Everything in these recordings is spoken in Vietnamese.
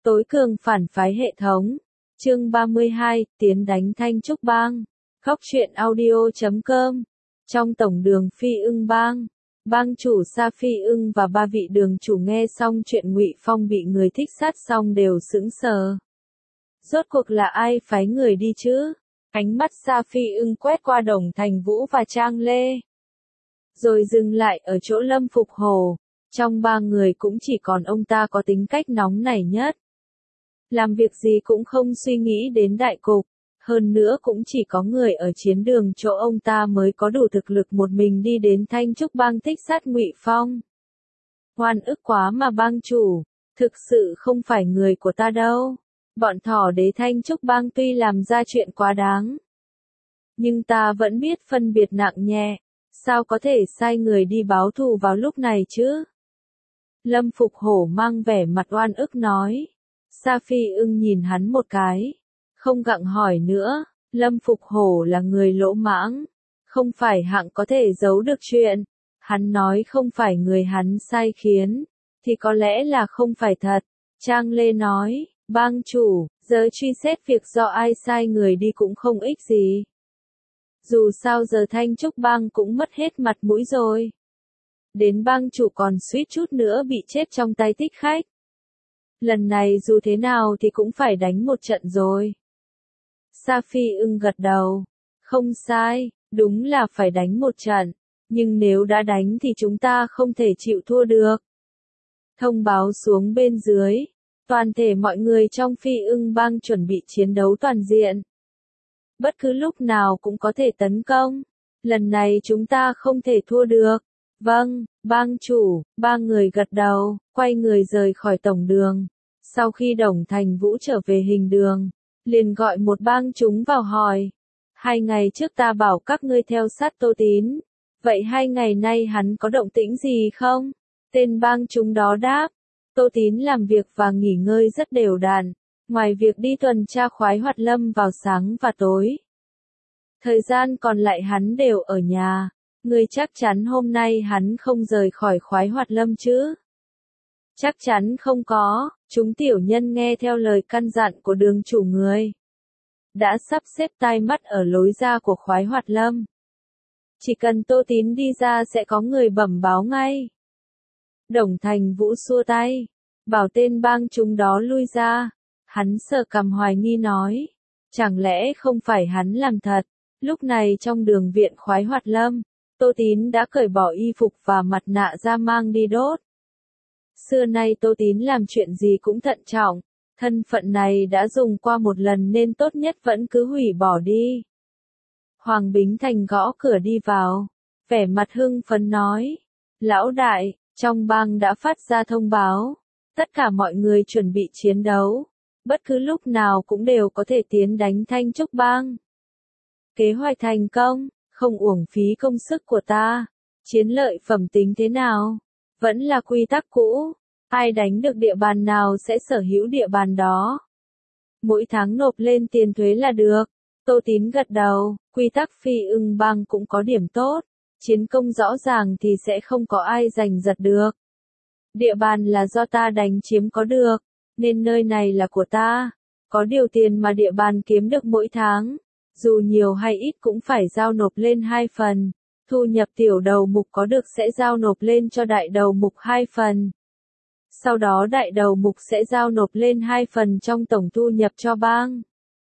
Tối cường phản phái hệ thống. Chương 32, tiến đánh Thanh Trúc Bang. Khóc chuyện audio.com. Trong tổng đường Phi Ưng Bang, bang chủ Sa Phi Ưng và ba vị đường chủ nghe xong chuyện Ngụy Phong bị người thích sát xong đều sững sờ. Rốt cuộc là ai phái người đi chứ? Ánh mắt Sa Phi Ưng quét qua Đồng Thành Vũ và Trang Lê, rồi dừng lại ở chỗ Lâm Phục Hổ. Trong ba người cũng chỉ còn ông ta có tính cách nóng nảy nhất. Làm việc gì cũng không suy nghĩ đến đại cục. Hơn nữa cũng chỉ có người ở chiến đường chỗ ông ta mới có đủ thực lực một mình đi đến Thanh Trúc Bang thích sát Ngụy Phong. Oan ức quá mà bang chủ, thực sự không phải người của ta đâu. Bọn thỏ đế Thanh Trúc Bang tuy làm ra chuyện quá đáng, nhưng ta vẫn biết phân biệt nặng nhẹ, sao có thể sai người đi báo thù vào lúc này chứ? Lâm Phục Hổ mang vẻ mặt oan ức nói. Sa Phi Ưng nhìn hắn một cái, không gặng hỏi nữa. Lâm Phục Hổ là người lỗ mãng, không phải hạng có thể giấu được chuyện. Hắn nói không phải người hắn sai khiến, thì có lẽ là không phải thật. Trang Lê nói, bang chủ, giờ truy xét việc do ai sai người đi cũng không ích gì. Dù sao giờ Thanh Trúc Bang cũng mất hết mặt mũi rồi. Đến bang chủ còn suýt chút nữa bị chết trong tay Thích Khách. Lần này dù thế nào thì cũng phải đánh một trận rồi. Sa Phi Ưng gật đầu. Không sai, đúng là phải đánh một trận. Nhưng nếu đã đánh thì chúng ta không thể chịu thua được. Thông báo xuống bên dưới. Toàn thể mọi người trong Phi Ưng Bang chuẩn bị chiến đấu toàn diện. Bất cứ lúc nào cũng có thể tấn công. Lần này chúng ta không thể thua được. Vâng, bang chủ, ba người gật đầu, quay người rời khỏi tổng đường. Sau khi Đồng Thành Vũ trở về hình đường, liền gọi một bang chúng vào hỏi. 2 ngày trước ta bảo các ngươi theo sát Tô Tín. Vậy 2 ngày nay hắn có động tĩnh gì không? Tên bang chúng đó đáp. Tô Tín làm việc và nghỉ ngơi rất đều đặn. Ngoài việc đi tuần tra Khoái Hoạt Lâm vào sáng và tối, thời gian còn lại hắn đều ở nhà. Ngươi chắc chắn hôm nay hắn không rời khỏi Khoái Hoạt Lâm chứ? Chắc chắn không có, chúng tiểu nhân nghe theo lời căn dặn của đường chủ người. Đã sắp xếp tai mắt ở lối ra của Khoái Hoạt Lâm. Chỉ cần Tô Tín đi ra sẽ có người bẩm báo ngay. Đồng Thành Vũ xua tay, bảo tên bang chúng đó lui ra. Hắn sờ cằm hoài nghi nói, chẳng lẽ không phải hắn làm thật? Lúc này trong đường viện Khoái Hoạt Lâm, Tô Tín đã cởi bỏ y phục và mặt nạ ra mang đi đốt. Xưa nay Tô Tín làm chuyện gì cũng thận trọng, thân phận này đã dùng qua một lần nên tốt nhất vẫn cứ hủy bỏ đi. Hoàng Bính Thành gõ cửa đi vào, vẻ mặt hưng phấn nói, lão đại, trong bang đã phát ra thông báo, tất cả mọi người chuẩn bị chiến đấu, bất cứ lúc nào cũng đều có thể tiến đánh Thanh Trúc Bang. Kế hoạch thành công, không uổng phí công sức của ta. Chiến lợi phẩm tính thế nào? Vẫn là quy tắc cũ, ai đánh được địa bàn nào sẽ sở hữu địa bàn đó. Mỗi tháng nộp lên tiền thuế là được. Tô Tín gật đầu, quy tắc Phi Ưng Bang cũng có điểm tốt. Chiến công rõ ràng thì sẽ không có ai giành giật được. Địa bàn là do ta đánh chiếm có được, nên nơi này là của ta. Có điều tiền mà địa bàn kiếm được mỗi tháng, dù nhiều hay ít cũng phải giao nộp lên 2 phần. Thu nhập tiểu đầu mục có được sẽ giao nộp lên cho đại đầu mục 2 phần. Sau đó đại đầu mục sẽ giao nộp lên 2 phần trong tổng thu nhập cho bang.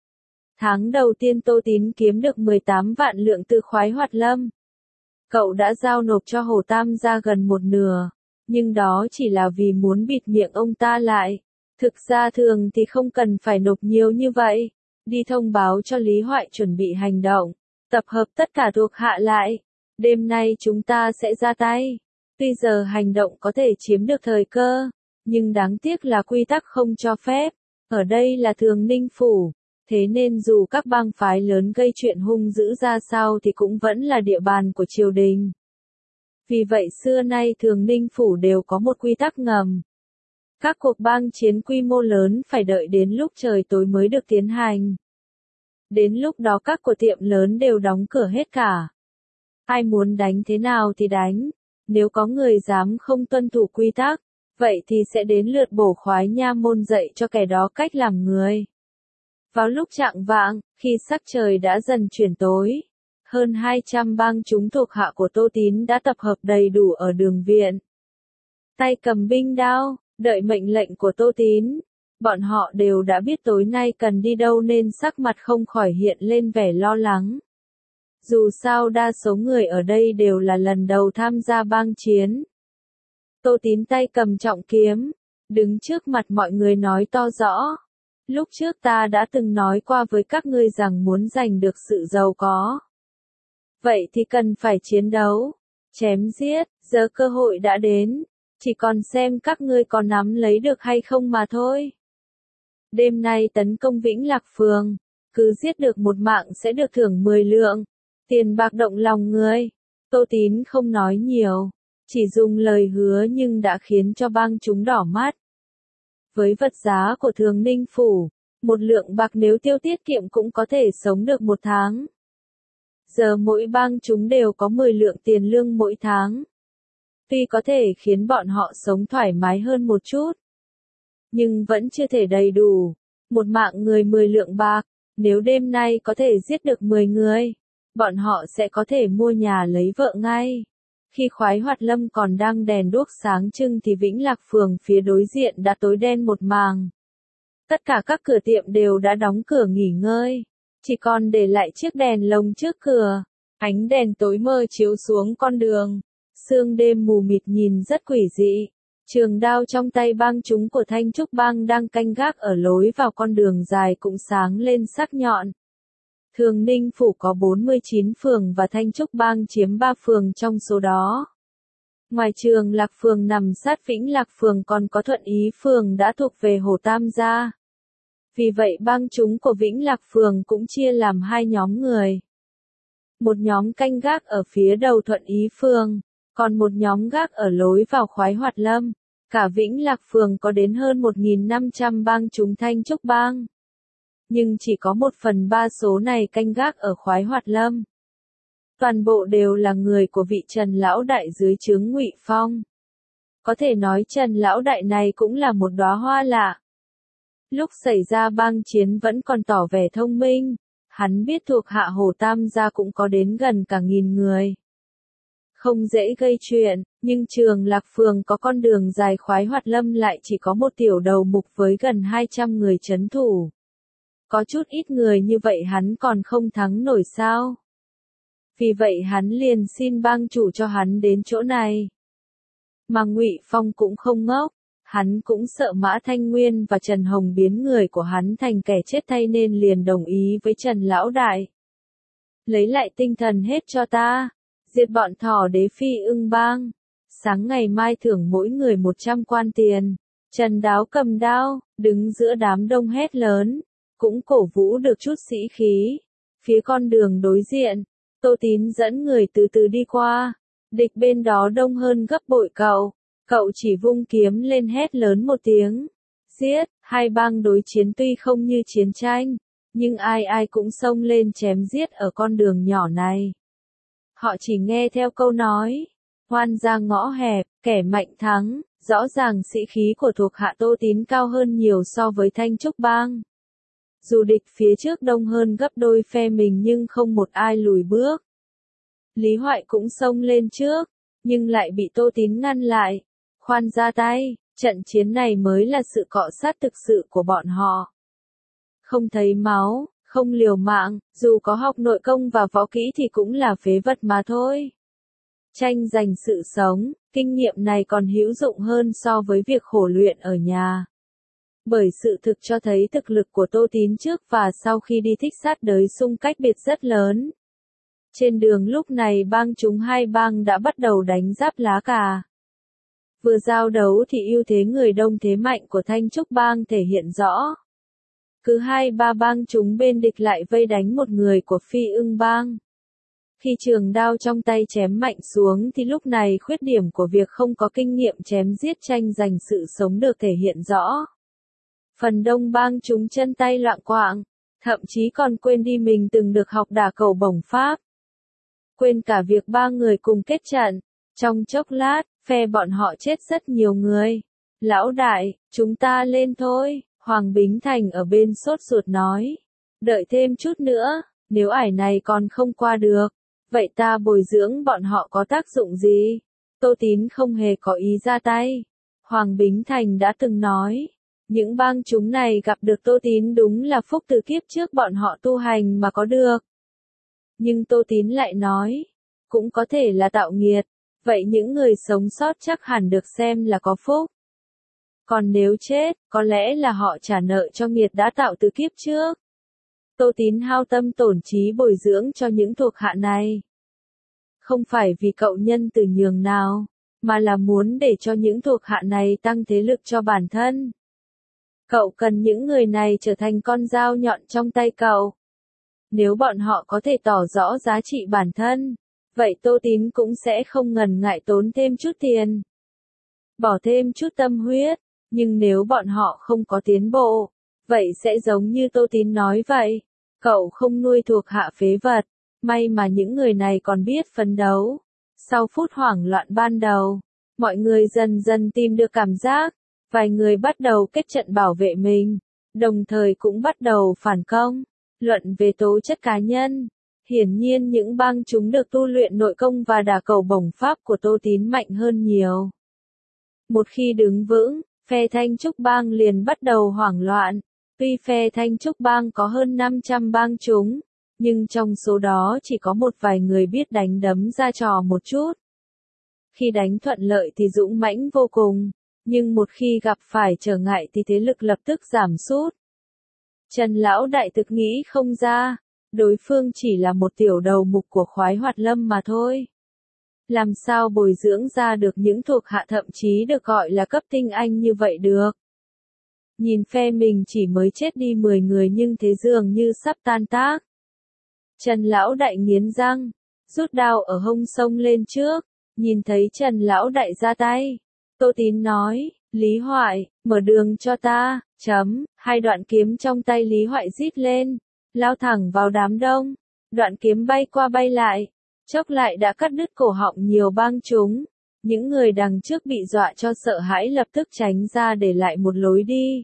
Tháng đầu tiên Tô Tín kiếm được 18 vạn lượng từ Khoái Hoạt Lâm. Cậu đã giao nộp cho Hồ Tam gia gần 1/2, nhưng đó chỉ là vì muốn bịt miệng ông ta lại. Thực ra thường thì không cần phải nộp nhiều như vậy. Đi thông báo cho Lý Hoại chuẩn bị hành động, tập hợp tất cả thuộc hạ lại. Đêm nay chúng ta sẽ ra tay. Tuy giờ hành động có thể chiếm được thời cơ, nhưng đáng tiếc là quy tắc không cho phép. Ở đây là Thường Ninh Phủ, thế nên dù các bang phái lớn gây chuyện hung dữ ra sao thì cũng vẫn là địa bàn của triều đình. Vì vậy xưa nay Thường Ninh Phủ đều có một quy tắc ngầm. Các cuộc bang chiến quy mô lớn phải đợi đến lúc trời tối mới được tiến hành. Đến lúc đó các cửa tiệm lớn đều đóng cửa hết cả. Ai muốn đánh thế nào thì đánh, nếu có người dám không tuân thủ quy tắc, Vậy thì sẽ đến lượt bổ khoái nha môn dạy cho kẻ đó cách làm người. Vào lúc chạng vạng, khi sắc trời đã dần chuyển tối, hơn 200 bang chúng thuộc hạ của Tô Tín đã tập hợp đầy đủ ở đường viện. Tay cầm binh đao, đợi mệnh lệnh của Tô Tín. Bọn họ đều đã biết tối nay cần đi đâu nên sắc mặt không khỏi hiện lên vẻ lo lắng. Dù sao đa số người ở đây đều là lần đầu tham gia bang chiến. Tô Tín tay cầm trọng kiếm, đứng trước mặt mọi người nói to rõ. Lúc trước ta đã từng nói qua với các ngươi rằng muốn giành được sự giàu có. Vậy thì cần phải chiến đấu, chém giết, giờ cơ hội đã đến, chỉ còn xem các ngươi có nắm lấy được hay không mà thôi. Đêm nay tấn công Vĩnh Lạc Phường, cứ giết được một mạng sẽ được thưởng 10 lượng, tiền bạc động lòng người. Tô Tín không nói nhiều, chỉ dùng lời hứa nhưng đã khiến cho bang chúng đỏ mắt. Với vật giá của Thường Ninh Phủ, 1 lượng bạc nếu tiêu tiết kiệm cũng có thể sống được 1 tháng. Giờ mỗi bang chúng đều có 10 lượng tiền lương mỗi tháng. Tuy có thể khiến bọn họ sống thoải mái hơn một chút, nhưng vẫn chưa thể đầy đủ. Một mạng người 10 lượng bạc, nếu đêm nay có thể giết được 10 người, bọn họ sẽ có thể mua nhà lấy vợ ngay. Khi Khoái Hoạt Lâm còn đang đèn đuốc sáng trưng thì Vĩnh Lạc Phường phía đối diện đã tối đen một màng. Tất cả các cửa tiệm đều đã đóng cửa nghỉ ngơi, chỉ còn để lại chiếc đèn lồng trước cửa. Ánh đèn tối mờ chiếu xuống con đường, sương đêm mù mịt nhìn rất quỷ dị. Trường đao trong tay bang chúng của Thanh Trúc Bang đang canh gác ở lối vào con đường dài cũng sáng lên sắc nhọn. Thường Ninh Phủ có 49 phường và Thanh Trúc Bang chiếm 3 phường trong số đó. Ngoài Trường Lạc Phường nằm sát Vĩnh Lạc Phường còn có Thuận Ý Phường đã thuộc về Hồ Tam gia. Vì vậy bang chúng của Vĩnh Lạc Phường cũng chia làm 2 nhóm người. Một nhóm canh gác ở phía đầu Thuận Ý Phường, còn một nhóm gác ở lối vào Khoái Hoạt Lâm. Cả Vĩnh Lạc Phường có đến hơn 1.500 bang chúng Thanh Trúc Bang. Nhưng chỉ có 1/3 số này canh gác ở Khoái Hoạt Lâm. Toàn bộ đều là người của vị Trần Lão Đại dưới trướng Ngụy Phong. Có thể nói Trần Lão Đại này cũng là một đóa hoa lạ. Lúc xảy ra bang chiến vẫn còn tỏ vẻ thông minh, hắn biết thuộc hạ Hồ Tam gia cũng có đến gần cả 1000 người. Không dễ gây chuyện, nhưng Trường Lạc Phường có con đường dài Khoái Hoạt Lâm lại chỉ có một tiểu đầu mục với gần 200 người trấn thủ. Có chút ít người như vậy hắn còn không thắng nổi sao? Vì vậy hắn liền xin bang chủ cho hắn đến chỗ này. Mà Ngụy Phong cũng không ngốc, hắn cũng sợ Mã Thanh Nguyên và Trần Hồng biến người của hắn thành kẻ chết thay nên liền đồng ý với Trần Lão Đại. Lấy lại tinh thần hết cho ta, diệt bọn thỏ đế Phi Ưng Bang. Sáng ngày mai thưởng mỗi người 100 quan tiền. Trần Đáo cầm đao, đứng giữa đám đông hét lớn, cũng cổ vũ được chút sĩ khí. Phía con đường đối diện, Tô Tín dẫn người từ từ đi qua, địch bên đó đông hơn gấp bội cậu chỉ vung kiếm lên hét lớn một tiếng, giết. Hai bang đối chiến tuy không như chiến tranh, nhưng ai ai cũng xông lên chém giết ở con đường nhỏ này. Họ chỉ nghe theo câu nói, hoan ra ngõ hẹp, kẻ mạnh thắng, rõ ràng sĩ khí của thuộc hạ Tô Tín cao hơn nhiều so với Thanh Trúc Bang. Dù địch phía trước đông hơn gấp đôi phe mình nhưng không một ai lùi bước. Lý Hoại cũng xông lên trước, nhưng lại bị Tô Tín ngăn lại. Khoan ra tay, trận chiến này mới là sự cọ sát thực sự của bọn họ. Không thấy máu, không liều mạng, dù có học nội công và võ kỹ thì cũng là phế vật mà thôi. Tranh giành sự sống, kinh nghiệm này còn hữu dụng hơn so với việc khổ luyện ở nhà. Bởi sự thực cho thấy thực lực của Tô Tín trước và sau khi đi thích sát đới xung cách biệt rất lớn. Trên đường lúc này bang chúng hai bang đã bắt đầu đánh giáp lá cà. Vừa giao đấu thì ưu thế người đông thế mạnh của Thanh Trúc Bang thể hiện rõ. Cứ 2-3 bang chúng bên địch lại vây đánh một người của Phi Ưng Bang. Khi trường đao trong tay chém mạnh xuống thì lúc này khuyết điểm của việc không có kinh nghiệm chém giết tranh giành sự sống được thể hiện rõ. Phần đông bang chúng chân tay loạng quạng, thậm chí còn quên đi mình từng được học đả cầu bổng pháp. Quên cả việc 3 người cùng kết trận, trong chốc lát, phe bọn họ chết rất nhiều người. Lão đại, chúng ta lên thôi, Hoàng Bính Thành ở bên sốt ruột nói. Đợi thêm chút nữa, nếu ải này còn không qua được, vậy ta bồi dưỡng bọn họ có tác dụng gì? Tô Tín không hề có ý ra tay. Hoàng Bính Thành đã từng nói, những bang chúng này gặp được Tô Tín đúng là phúc từ kiếp trước bọn họ tu hành mà có được. Nhưng Tô Tín lại nói, cũng có thể là tạo nghiệt, vậy những người sống sót chắc hẳn được xem là có phúc. Còn nếu chết, có lẽ là họ trả nợ cho nghiệt đã tạo từ kiếp trước. Tô Tín hao tâm tổn trí bồi dưỡng cho những thuộc hạ này. Không phải vì cậu nhân từ nhường nào, mà là muốn để cho những thuộc hạ này tăng thế lực cho bản thân. Cậu cần những người này trở thành con dao nhọn trong tay cậu. Nếu bọn họ có thể tỏ rõ giá trị bản thân, vậy Tô Tín cũng sẽ không ngần ngại tốn thêm chút tiền, bỏ thêm chút tâm huyết, nhưng nếu bọn họ không có tiến bộ, vậy sẽ giống như Tô Tín nói vậy, cậu không nuôi thuộc hạ phế vật, may mà những người này còn biết phấn đấu. Sau phút hoảng loạn ban đầu, mọi người dần dần tìm được cảm giác, vài người bắt đầu kết trận bảo vệ mình, đồng thời cũng bắt đầu phản công. Luận về tố chất cá nhân, hiển nhiên những bang chúng được tu luyện nội công và đả cầu bổng pháp của Tô Tín mạnh hơn nhiều. Một khi đứng vững, phe Thanh Trúc bang liền bắt đầu hoảng loạn. Tuy phe Thanh Trúc bang có hơn 500 bang chúng, nhưng trong số đó chỉ có một vài người biết đánh đấm ra trò một chút. Khi đánh thuận lợi thì dũng mãnh vô cùng, nhưng một khi gặp phải trở ngại thì thế lực lập tức giảm sút. Trần Lão Đại thực nghĩ không ra, đối phương chỉ là một tiểu đầu mục của Khoái Hoạt Lâm mà thôi. Làm sao bồi dưỡng ra được những thuộc hạ thậm chí được gọi là cấp tinh anh như vậy được? Nhìn phe mình chỉ mới chết đi 10 người nhưng thế dường như sắp tan tác. Trần Lão Đại nghiến răng, rút đao ở hông xông lên trước, nhìn thấy Trần Lão Đại ra tay. Tô Tín nói, Lý Hoại, mở đường cho ta, hai đoạn kiếm trong tay Lý Hoại rít lên, lao thẳng vào đám đông, đoạn kiếm bay qua bay lại, chốc lại đã cắt đứt cổ họng nhiều bang chúng. Những người đằng trước bị dọa cho sợ hãi lập tức tránh ra để lại một lối đi.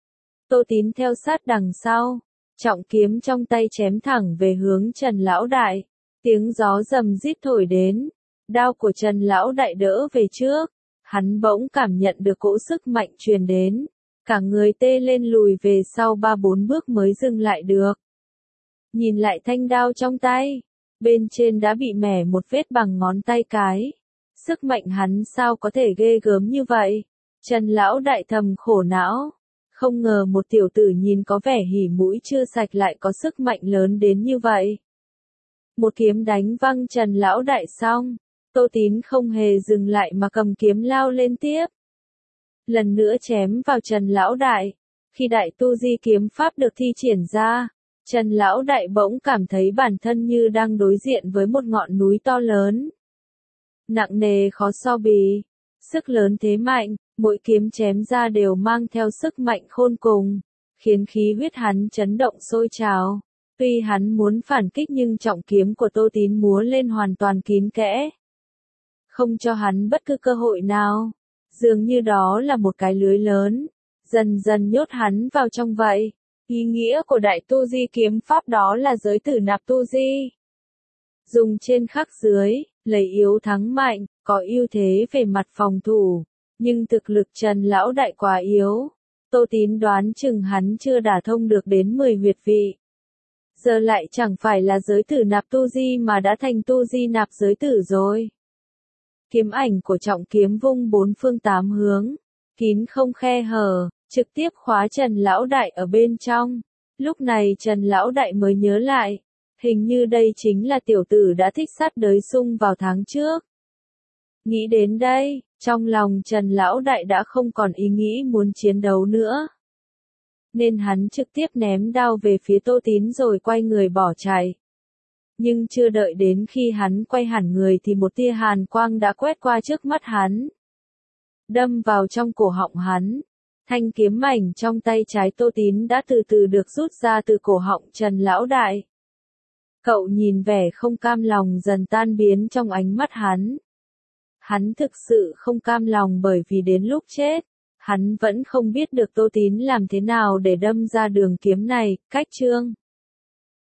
Tô Tín theo sát đằng sau, trọng kiếm trong tay chém thẳng về hướng Trần Lão Đại, tiếng gió rầm rít thổi đến, đao của Trần Lão Đại đỡ về trước, hắn bỗng cảm nhận được cỗ sức mạnh truyền đến, cả người tê lên lùi về sau 3-4 bước mới dừng lại được. Nhìn lại thanh đao trong tay, bên trên đã bị mẻ một vết bằng ngón tay cái. Sức mạnh hắn sao có thể ghê gớm như vậy? Trần Lão Đại thầm khổ não. Không ngờ một tiểu tử nhìn có vẻ hỉ mũi chưa sạch lại có sức mạnh lớn đến như vậy. Một kiếm đánh văng Trần Lão Đại xong, Tô Tín không hề dừng lại mà cầm kiếm lao lên tiếp. Lần nữa chém vào Trần Lão Đại. Khi đại tu di kiếm pháp được thi triển ra, Trần Lão Đại bỗng cảm thấy bản thân như đang đối diện với một ngọn núi to lớn. Nặng nề khó so bì, sức lớn thế mạnh, mỗi kiếm chém ra đều mang theo sức mạnh khôn cùng, khiến khí huyết hắn chấn động sôi trào. Tuy hắn muốn phản kích nhưng trọng kiếm của Tô Tín múa lên hoàn toàn kín kẽ, không cho hắn bất cứ cơ hội nào, dường như đó là một cái lưới lớn, dần dần nhốt hắn vào trong vậy. Ý nghĩa của đại tu di kiếm pháp đó là giới tử nạp tu di. Dùng trên khắc dưới, lấy yếu thắng mạnh, có ưu thế về mặt phòng thủ, nhưng thực lực Trần Lão Đại quá yếu. Tô Tín đoán chừng hắn chưa đả thông được đến 10 huyệt vị. Giờ lại chẳng phải là giới tử nạp tu di mà đã thành tu di nạp giới tử rồi. Kiếm ảnh của trọng kiếm vung 4 phương 8 hướng, kín không khe hở, trực tiếp khóa Trần Lão Đại ở bên trong. Lúc này Trần Lão Đại mới nhớ lại, hình như đây chính là tiểu tử đã thích sát đới sung vào tháng trước. Nghĩ đến đây, trong lòng Trần Lão Đại đã không còn ý nghĩ muốn chiến đấu nữa. Nên hắn trực tiếp ném đao về phía Tô Tín rồi quay người bỏ chạy. Nhưng chưa đợi đến khi hắn quay hẳn người thì một tia hàn quang đã quét qua trước mắt hắn, đâm vào trong cổ họng hắn. Thanh kiếm mảnh trong tay trái Tô Tín đã từ từ được rút ra từ cổ họng Trần Lão Đại. Cậu nhìn vẻ không cam lòng dần tan biến trong ánh mắt hắn. Hắn thực sự không cam lòng bởi vì đến lúc chết, hắn vẫn không biết được Tô Tín làm thế nào để đâm ra đường kiếm này, cách Trương